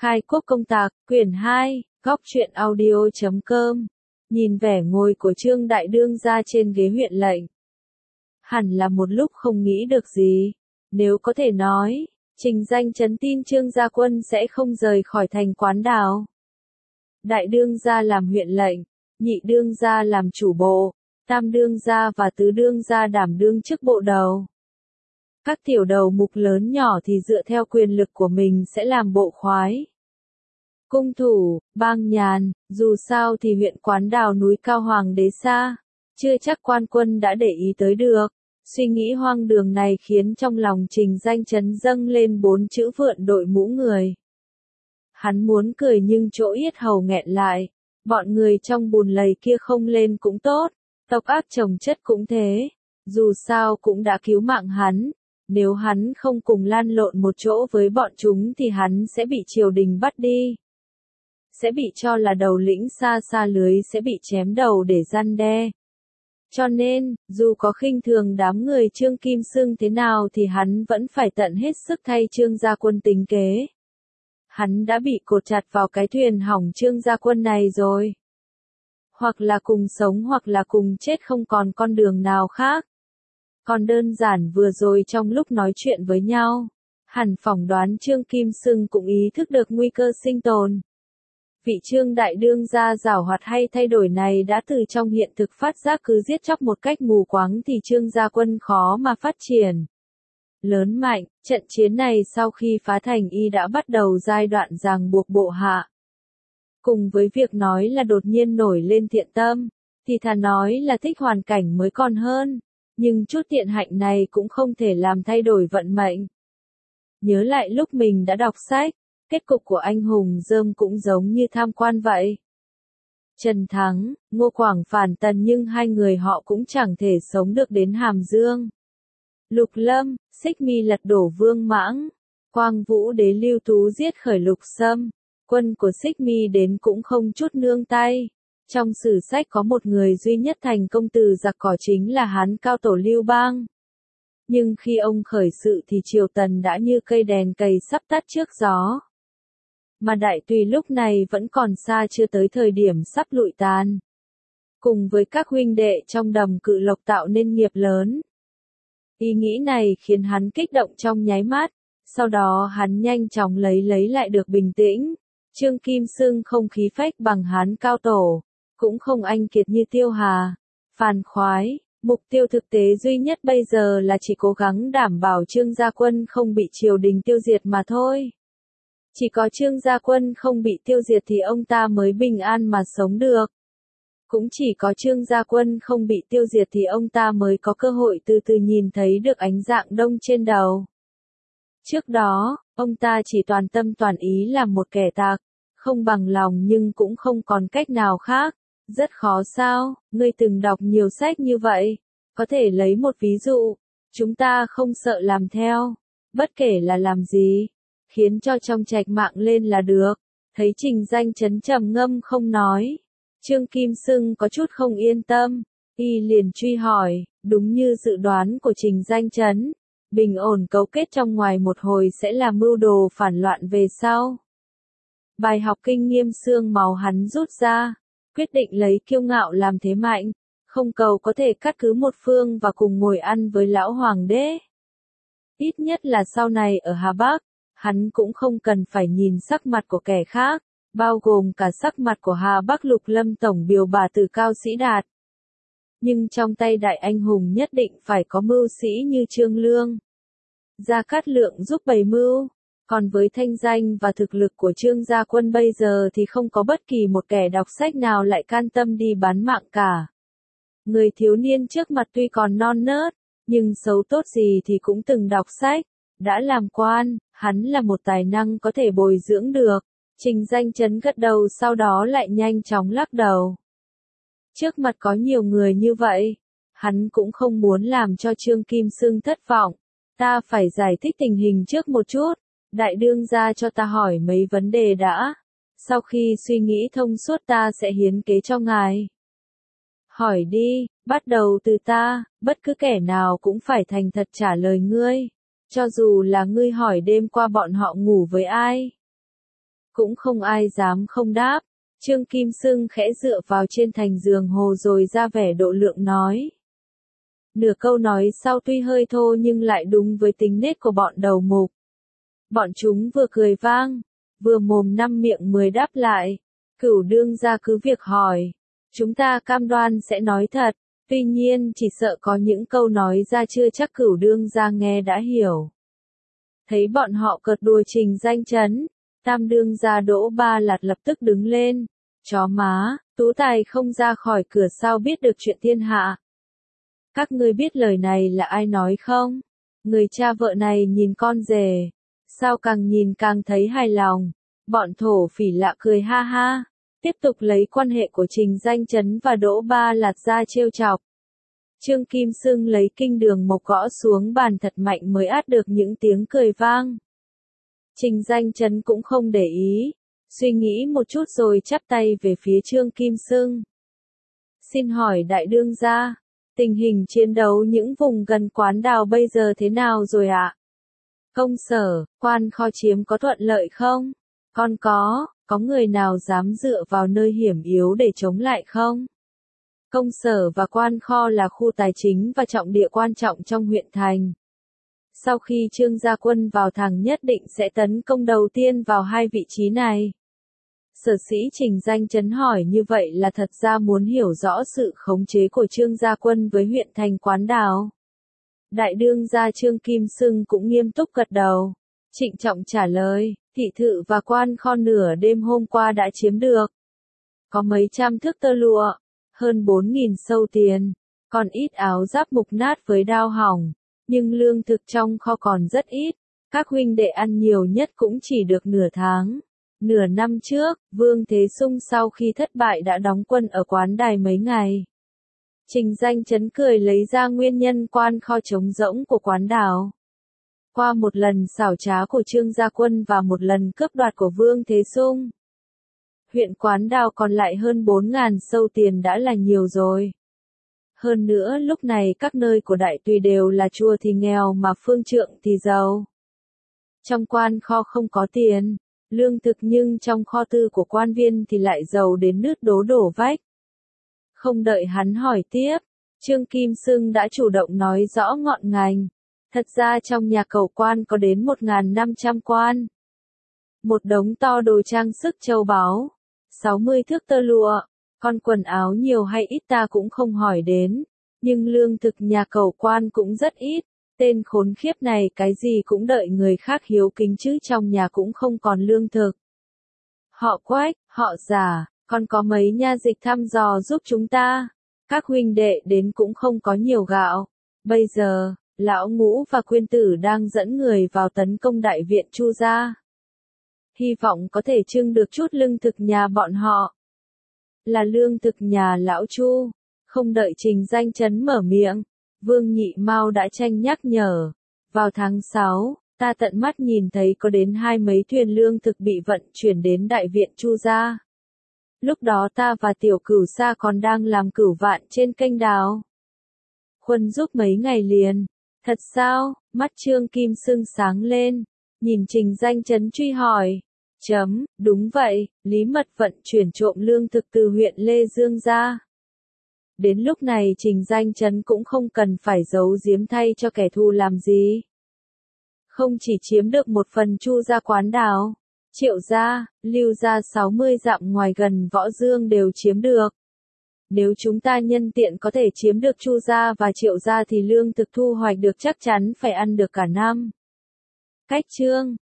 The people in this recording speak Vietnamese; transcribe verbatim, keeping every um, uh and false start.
Khai quốc công tạc, quyển hai, góc truyện audio chấm com. Nhìn vẻ ngồi của Trương Đại Đương ra trên ghế huyện lệnh. Hẳn là một lúc không nghĩ được gì. Nếu có thể nói, Trình Danh Chấn tin Trương Gia Quân sẽ không rời khỏi thành Quán Đào. Đại đương gia làm huyện lệnh, nhị đương gia làm chủ bộ, tam đương gia và tứ đương gia đảm đương chức bộ đầu. Các tiểu đầu mục lớn nhỏ thì dựa theo quyền lực của mình sẽ làm bộ khoái. Cung thủ, bang nhàn, dù sao thì huyện Quán Đào núi cao hoàng đế xa, chưa chắc quan quân đã để ý tới được. Suy nghĩ hoang đường này khiến trong lòng Trình Danh Chấn dâng lên bốn chữ vượn đội mũ người. Hắn muốn cười nhưng chỗ yết hầu nghẹn lại, bọn người trong bùn lầy kia không lên cũng tốt, tộc ác chồng chất cũng thế, dù sao cũng đã cứu mạng hắn, nếu hắn không cùng lan lộn một chỗ với bọn chúng thì hắn sẽ bị triều đình bắt đi. Sẽ bị cho là đầu lĩnh xa xa lưới sẽ bị chém đầu để răn đe. Cho nên, dù có khinh thường đám người Trương Kim Xưng thế nào thì hắn vẫn phải tận hết sức thay Trương Gia Quân tính kế. Hắn đã bị cột chặt vào cái thuyền hỏng Trương Gia Quân này rồi. Hoặc là cùng sống hoặc là cùng chết, không còn con đường nào khác. Còn đơn giản vừa rồi trong lúc nói chuyện với nhau, hẳn phỏng đoán Trương Kim Xưng cũng ý thức được nguy cơ sinh tồn. Vị Trương Đại Đương gia giảo hoạt hay thay đổi này đã từ trong hiện thực phát giác cứ giết chóc một cách mù quáng thì Trương Gia Quân khó mà phát triển lớn mạnh. Trận chiến này sau khi phá thành y đã bắt đầu giai đoạn ràng buộc bộ hạ. Cùng với việc nói là đột nhiên nổi lên thiện tâm, thì thà nói là thích hoàn cảnh mới còn hơn, nhưng chút tiện hạnh này cũng không thể làm thay đổi vận mệnh. Nhớ lại lúc mình đã đọc sách, kết cục của anh hùng Dơm cũng giống như tham quan vậy. Trần Thắng, Ngô Quảng phản tần nhưng hai người họ cũng chẳng thể sống được đến Hàm Dương. Lục Lâm, Xích Mi lật đổ Vương Mãng, Quang Vũ Đế Lưu Tú giết khởi Lục Sâm, quân của Xích Mi đến cũng không chút nương tay. Trong sử sách có một người duy nhất thành công từ giặc cỏ chính là Hán cao tổ Lưu Bang. Nhưng khi ông khởi sự thì triều tần đã như cây đèn cầy sắp tắt trước gió. Mà Đại Tùy lúc này vẫn còn xa chưa tới thời điểm sắp lụi tàn. Cùng với các huynh đệ trong Đầm Cự Lộc tạo nên nghiệp lớn. Ý nghĩ này khiến hắn kích động trong nháy mắt, sau đó hắn nhanh chóng lấy lấy lại được bình tĩnh. Trương Kim Xưng không khí phách bằng Hán cao tổ, cũng không anh kiệt như Tiêu Hà, Phan Khoái. Mục tiêu thực tế duy nhất bây giờ là chỉ cố gắng đảm bảo Trương Gia Quân không bị triều đình tiêu diệt mà thôi. Chỉ có Trương Gia Quân không bị tiêu diệt thì ông ta mới bình an mà sống được. Cũng chỉ có Trương Gia Quân không bị tiêu diệt thì ông ta mới có cơ hội từ từ nhìn thấy được ánh dạng đông trên đầu. Trước đó, ông ta chỉ toàn tâm toàn ý làm một kẻ tạc, không bằng lòng nhưng cũng không còn cách nào khác. Rất khó sao, ngươi từng đọc nhiều sách như vậy, có thể lấy một ví dụ, chúng ta không sợ làm theo, bất kể là làm gì, khiến cho trong trạch mạng lên là được. Thấy Trình Danh Chấn trầm ngâm không nói, Trương Kim Xưng có chút không yên tâm, y liền truy hỏi, đúng như dự đoán của Trình Danh Chấn, bình ổn cấu kết trong ngoài một hồi sẽ là mưu đồ phản loạn về sau. Bài học kinh nghiêm xương máu hắn rút ra, quyết định lấy kiêu ngạo làm thế mạnh, không cầu có thể cắt cứ một phương và cùng ngồi ăn với lão hoàng đế. Ít nhất là sau này ở Hà Bắc, hắn cũng không cần phải nhìn sắc mặt của kẻ khác, bao gồm cả sắc mặt của Hà Bắc Lục Lâm tổng biều bà từ Cao Sĩ Đạt. Nhưng trong tay đại anh hùng nhất định phải có mưu sĩ như Trương Lương. Gia Cát Lượng giúp bày mưu. Còn với thanh danh và thực lực của Trương Gia Quân bây giờ thì không có bất kỳ một kẻ đọc sách nào lại can tâm đi bán mạng cả. Người thiếu niên trước mặt tuy còn non nớt, nhưng xấu tốt gì thì cũng từng đọc sách, đã làm quan, hắn là một tài năng có thể bồi dưỡng được. Trình Danh Chấn gật đầu sau đó lại nhanh chóng lắc đầu. Trước mặt có nhiều người như vậy, hắn cũng không muốn làm cho Trương Kim Xưng thất vọng. Ta phải giải thích tình hình trước một chút. Đại đương gia cho ta hỏi mấy vấn đề đã. Sau khi suy nghĩ thông suốt ta sẽ hiến kế cho ngài. Hỏi đi, bắt đầu từ ta, bất cứ kẻ nào cũng phải thành thật trả lời ngươi. Cho dù là ngươi hỏi đêm qua bọn họ ngủ với ai. Cũng không ai dám không đáp. Trương Kim Xưng khẽ dựa vào trên thành giường hồ rồi ra vẻ độ lượng nói. Nửa câu nói sau tuy hơi thô nhưng lại đúng với tính nết của bọn đầu mục. Bọn chúng vừa cười vang, vừa mồm năm miệng mười đáp lại. Cửu đương gia cứ việc hỏi. Chúng ta cam đoan sẽ nói thật, tuy nhiên chỉ sợ có những câu nói ra chưa chắc cửu đương gia nghe đã hiểu. Thấy bọn họ cợt đùa Trình Danh Chấn, tam đương gia Đỗ Ba Lạt lập tức đứng lên. Chó má, Tú Tài không ra khỏi cửa sao biết được chuyện thiên hạ. Các ngươi biết lời này là ai nói không? Người cha vợ này nhìn con rể, sao càng nhìn càng thấy hài lòng. Bọn thổ phỉ lạ cười ha ha, tiếp tục lấy quan hệ của Trình Danh Chấn và Đỗ Ba Lạt ra trêu chọc. Trương Kim Xưng lấy kinh đường mộc gõ xuống bàn thật mạnh mới át được những tiếng cười vang. Trình Danh Chấn cũng không để ý, suy nghĩ một chút rồi chắp tay về phía Trương Kim Xưng. Xin hỏi đại đương gia, tình hình chiến đấu những vùng gần Quán Đào bây giờ thế nào rồi ạ? Công sở, quan kho chiếm có thuận lợi không? Còn có, có người nào dám dựa vào nơi hiểm yếu để chống lại không? Công sở và quan kho là khu tài chính và trọng địa quan trọng trong huyện thành. Sau khi Trương Gia Quân vào thẳng nhất định sẽ tấn công đầu tiên vào hai vị trí này. Sở sĩ Trình Danh Chấn hỏi như vậy là thật ra muốn hiểu rõ sự khống chế của Trương Gia Quân với huyện thành Quán Đào. Đại đương gia Trương Kim Xưng cũng nghiêm túc gật đầu. Trịnh trọng trả lời, thị thự và quan kho nửa đêm hôm qua đã chiếm được. Có mấy trăm thước tơ lụa, hơn bốn nghìn sâu tiền, còn ít áo giáp mục nát với đao hỏng, nhưng lương thực trong kho còn rất ít. Các huynh đệ ăn nhiều nhất cũng chỉ được nửa tháng. Nửa năm trước, Vương Thế Sung sau khi thất bại đã đóng quân ở Quán Đài mấy ngày. Trình Danh Chấn cười lấy ra nguyên nhân quan kho trống rỗng của Quán Đào. Qua một lần xảo trá của Trương Gia Quân và một lần cướp đoạt của Vương Thế Sung, huyện Quán Đào còn lại hơn bốn nghìn sâu tiền đã là nhiều rồi. Hơn nữa lúc này các nơi của đại tùy đều là chùa thì nghèo mà phương trượng thì giàu. Trong quan kho không có tiền, lương thực nhưng trong kho tư của quan viên thì lại giàu đến nứt đố đổ vách. Không đợi hắn hỏi tiếp, Trương Kim Xưng đã chủ động nói rõ ngọn ngành. Thật ra trong nhà cẩu quan có đến một nghìn năm trăm quan. Một đống to đồ trang sức châu báu, sáu mươi thước tơ lụa, con quần áo nhiều hay ít ta cũng không hỏi đến, nhưng lương thực nhà cẩu quan cũng rất ít. Tên khốn khiếp này cái gì cũng đợi người khác hiếu kính chứ trong nhà cũng không còn lương thực. Họ Quách, họ Giả, còn có mấy nha dịch thăm dò giúp chúng ta. Các huynh đệ đến cũng không có nhiều gạo. Bây giờ, Lão Ngũ và Quyên Tử đang dẫn người vào tấn công đại viện Chu gia. Hy vọng có thể trưng được chút lương thực nhà bọn họ. Là lương thực nhà Lão Chu. Không đợi Trình Danh Chấn mở miệng, Vương Nhị Mao đã tranh nhắc nhở. Vào tháng sáu, ta tận mắt nhìn thấy có đến hai mấy thuyền lương thực bị vận chuyển đến đại viện Chu gia. Lúc đó ta và Tiểu Cửu Sa còn đang làm cửu vạn trên kênh đào. Khuân giúp mấy ngày liền. Thật sao? Mắt Trương Kim Xưng sáng lên, nhìn Trình Danh Chấn truy hỏi. Chấm, đúng vậy, Lý Mật vận chuyển trộm lương thực từ huyện Lê Dương ra. Đến lúc này Trình Danh Chấn cũng không cần phải giấu giếm thay cho kẻ thù làm gì. Không chỉ chiếm được một phần Chu gia Quán Đào, Triệu gia, Lưu gia sáu mươi dặm ngoài gần Võ Dương đều chiếm được. Nếu chúng ta nhân tiện có thể chiếm được Chu gia và Triệu gia thì lương thực thu hoạch được chắc chắn phải ăn được cả năm. Cách chương